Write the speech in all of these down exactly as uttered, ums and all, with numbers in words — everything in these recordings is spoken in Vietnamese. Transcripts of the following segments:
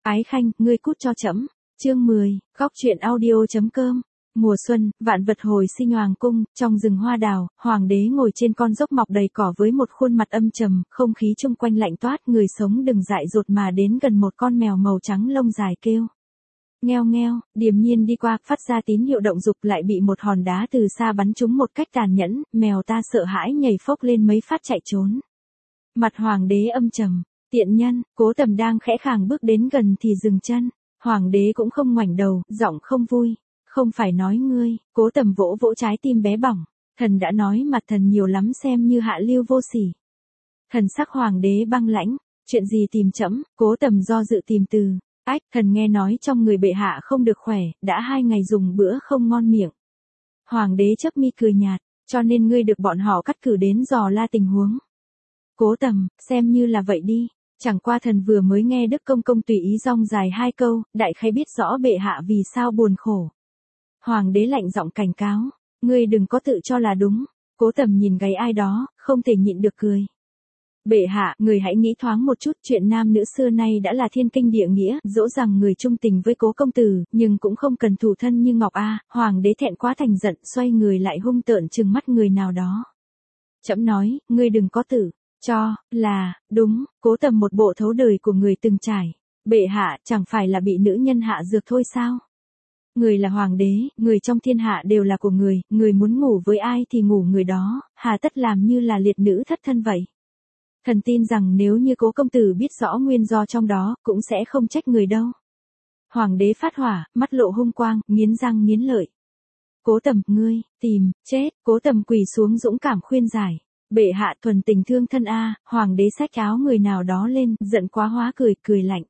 Ái khanh, ngươi cút cho trẫm. Chương mười, góc truyện audio chấm com. Mùa xuân, vạn vật hồi sinh hoàng cung, trong rừng hoa đào, hoàng đế ngồi trên con dốc mọc đầy cỏ với một khuôn mặt âm trầm, không khí chung quanh lạnh toát, người sống đừng dại dột mà đến gần một con mèo màu trắng lông dài kêu. Ngheo ngheo, điềm nhiên đi qua, phát ra tín hiệu động dục lại bị một hòn đá từ xa bắn trúng một cách tàn nhẫn, mèo ta sợ hãi nhảy phốc lên mấy phát chạy trốn. Mặt hoàng đế âm trầm, tiện nhân, Cố Tầm đang khẽ khàng bước đến gần thì dừng chân, hoàng đế cũng không ngoảnh đầu, giọng không vui, không phải nói ngươi, Cố Tầm vỗ vỗ trái tim bé bỏng, thần đã nói mặt thần nhiều lắm xem như hạ lưu vô sỉ. Thần sắc hoàng đế băng lãnh, chuyện gì tìm trẫm? Cố Tầm do dự tìm từ. Ách, thần nghe nói trong người bệ hạ không được khỏe, đã hai ngày dùng bữa không ngon miệng. Hoàng đế chớp mi cười nhạt, cho nên ngươi được bọn họ cắt cử đến dò la tình huống. Cố Tầm, xem như là vậy đi, chẳng qua thần vừa mới nghe Đức Công Công tùy ý rong dài hai câu, đại khái biết rõ bệ hạ vì sao buồn khổ. Hoàng đế lạnh giọng cảnh cáo, ngươi đừng có tự cho là đúng. Cố Tầm nhìn gáy ai đó, không thể nhịn được cười. Bệ hạ, người hãy nghĩ thoáng một chút, chuyện nam nữ xưa nay đã là thiên kinh địa nghĩa, dỗ rằng người trung tình với Cố công tử, nhưng cũng không cần thủ thân như ngọc a. Hoàng đế thẹn quá thành giận, xoay người lại hung tợn trừng mắt người nào đó. Trẫm nói, ngươi đừng có tự cho là đúng. Cố Tầm một bộ thấu đời của người từng trải. Bệ hạ, chẳng phải là bị nữ nhân hạ dược thôi sao? Người là hoàng đế, người trong thiên hạ đều là của người, người muốn ngủ với ai thì ngủ người đó, hà tất làm như là liệt nữ thất thân vậy. Thần tin rằng nếu như Cố công tử biết rõ nguyên do trong đó, cũng sẽ không trách người đâu. Hoàng đế phát hỏa, mắt lộ hung quang, nghiến răng nghiến lợi. Cố Tầm, ngươi, tìm, chết. Cố Tầm quỳ xuống dũng cảm khuyên giải. Bệ hạ thuần tình thương thân a. Hoàng đế xách áo người nào đó lên, giận quá hóa cười, cười lạnh.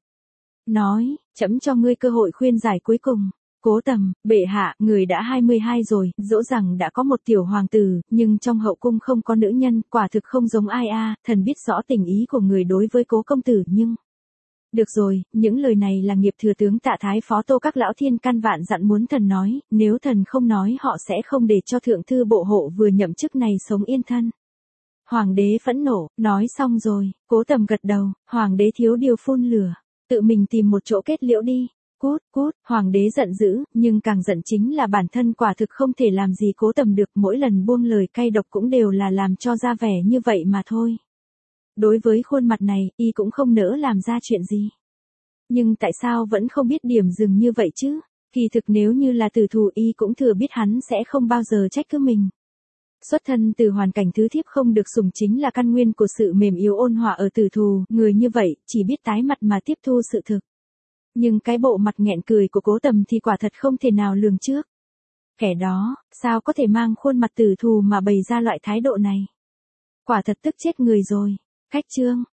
Nói, trẫm cho ngươi cơ hội khuyên giải cuối cùng. Cố Tầm, bệ hạ, người đã hai mươi hai rồi, dẫu rằng đã có một tiểu hoàng tử, nhưng trong hậu cung không có nữ nhân, quả thực không giống ai a. Thần biết rõ tình ý của người đối với Cố công tử nhưng... Được rồi, những lời này là nghiệp thừa tướng Tạ Thái Phó Tô các lão thiên căn vạn dặn muốn thần nói, nếu thần không nói họ sẽ không để cho thượng thư bộ hộ vừa nhậm chức này sống yên thân. Hoàng đế phẫn nộ, nói xong rồi, Cố Tầm gật đầu, hoàng đế thiếu điều phun lửa, tự mình tìm một chỗ kết liễu đi. Cút, cút, hoàng đế giận dữ, nhưng càng giận chính là bản thân quả thực không thể làm gì Cố Tầm được, mỗi lần buông lời cay độc cũng đều là làm cho ra vẻ như vậy mà thôi. Đối với khuôn mặt này, y cũng không nỡ làm ra chuyện gì. Nhưng tại sao vẫn không biết điểm dừng như vậy chứ? Kỳ thực nếu như là tử thù y cũng thừa biết hắn sẽ không bao giờ trách cứ mình. Xuất thân từ hoàn cảnh thứ thiếp không được sủng chính là căn nguyên của sự mềm yếu ôn hòa ở tử thù, người như vậy, chỉ biết tái mặt mà tiếp thu sự thực. Nhưng cái bộ mặt nghẹn cười của Cố Tầm thì quả thật không thể nào lường trước. Kẻ đó, sao có thể mang khuôn mặt tử thù mà bày ra loại thái độ này? Quả thật tức chết người rồi. Cách chương,